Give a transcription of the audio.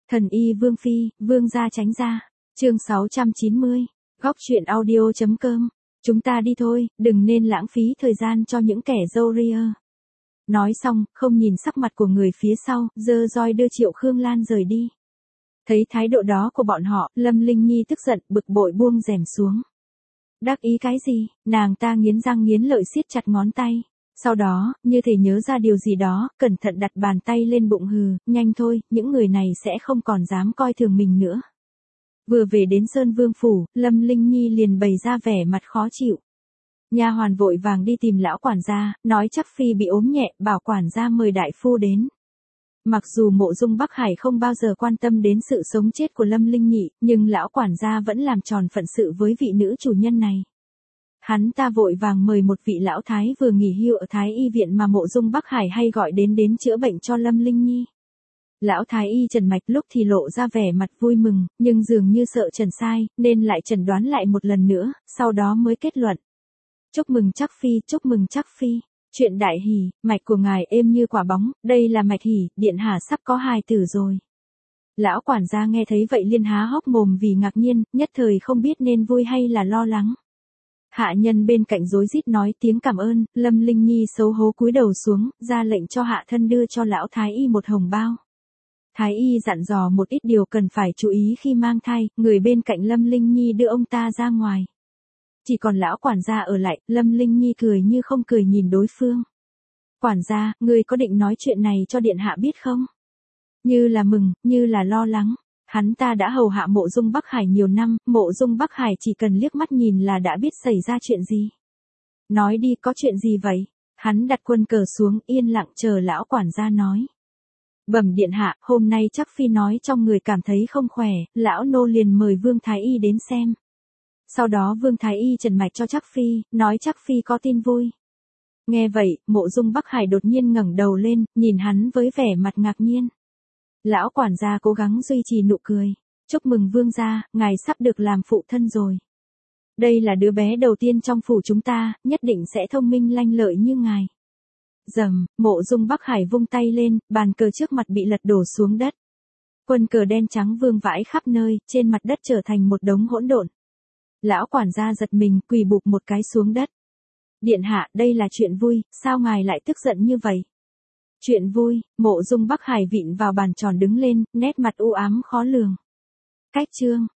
Thần y Vương Phi, Vương gia tránh ra. Chương 690. Góc truyện audio.com. Chúng ta đi thôi, đừng nên lãng phí thời gian cho những kẻ râu ria. Nói xong, không nhìn sắc mặt của người phía sau, giơ roi đưa Triệu Khương Lan rời đi. Thấy thái độ đó của bọn họ, Lâm Linh Nhi tức giận, bực bội buông rèm xuống. Đắc ý cái gì? Nàng ta nghiến răng nghiến lợi siết chặt ngón tay. Sau đó, như thể nhớ ra điều gì đó, cẩn thận đặt bàn tay lên bụng hừ, nhanh thôi, những người này sẽ không còn dám coi thường mình nữa. Vừa về đến Sơn Vương Phủ, Lâm Linh Nhi liền bày ra vẻ mặt khó chịu. Nha hoàn vội vàng đi tìm lão quản gia, nói chắc Phi bị ốm nhẹ, bảo quản gia mời đại phu đến. Mặc dù Mộ Dung Bắc Hải không bao giờ quan tâm đến sự sống chết của Lâm Linh Nhị, nhưng lão quản gia vẫn làm tròn phận sự với vị nữ chủ nhân này. Hắn ta vội vàng mời một vị lão thái vừa nghỉ hưu ở Thái Y viện mà Mộ Dung Bắc Hải hay gọi đến chữa bệnh cho Lâm Linh Nhi. Lão thái y Trần Mạch lúc thì lộ ra vẻ mặt vui mừng, nhưng dường như sợ Trần sai, nên lại chẩn đoán lại một lần nữa, sau đó mới kết luận. Chúc mừng chắc Phi, chúc mừng chắc Phi. Chuyện đại hỷ, mạch của ngài êm như quả bóng, đây là mạch hỷ, điện hạ sắp có hài tử rồi. Lão quản gia nghe thấy vậy liên há hốc mồm vì ngạc nhiên, nhất thời không biết nên vui hay là lo lắng. Hạ nhân bên cạnh rối rít nói tiếng cảm ơn, Lâm Linh Nhi xấu hố cúi đầu xuống, ra lệnh cho hạ thân đưa cho lão thái y một hồng bao. Thái y dặn dò một ít điều cần phải chú ý khi mang thai, người bên cạnh Lâm Linh Nhi đưa ông ta ra ngoài. Chỉ còn lão quản gia ở lại, Lâm Linh Nhi cười như không cười nhìn đối phương. Quản gia, người có định nói chuyện này cho điện hạ biết không? Như là mừng, như là lo lắng. Hắn ta đã hầu hạ Mộ Dung Bắc Hải nhiều năm, Mộ Dung Bắc Hải chỉ cần liếc mắt nhìn là đã biết xảy ra chuyện gì. Nói đi, có chuyện gì vậy? Hắn đặt quân cờ xuống, yên lặng chờ lão quản gia nói. Bẩm điện hạ, hôm nay chắc Phi nói trong người cảm thấy không khỏe, lão nô liền mời Vương Thái Y đến xem. Sau đó Vương Thái Y trần mạch cho chắc Phi, nói chắc Phi có tin vui. Nghe vậy, Mộ Dung Bắc Hải đột nhiên ngẩng đầu lên, nhìn hắn với vẻ mặt ngạc nhiên. Lão quản gia cố gắng duy trì nụ cười. Chúc mừng Vương gia, ngài sắp được làm phụ thân rồi. Đây là đứa bé đầu tiên trong phủ chúng ta, nhất định sẽ thông minh lanh lợi như ngài. Rầm, Mộ Dung Bắc Hải vung tay lên, bàn cờ trước mặt bị lật đổ xuống đất. Quân cờ đen trắng vương vãi khắp nơi, trên mặt đất trở thành một đống hỗn độn. Lão quản gia giật mình, quỳ bụp một cái xuống đất. Điện hạ, đây là chuyện vui, sao ngài lại tức giận như vậy? Chuyện vui, Mộ Dung Bắc Hải vịn vào bàn tròn đứng lên, nét mặt u ám khó lường. Cách chương.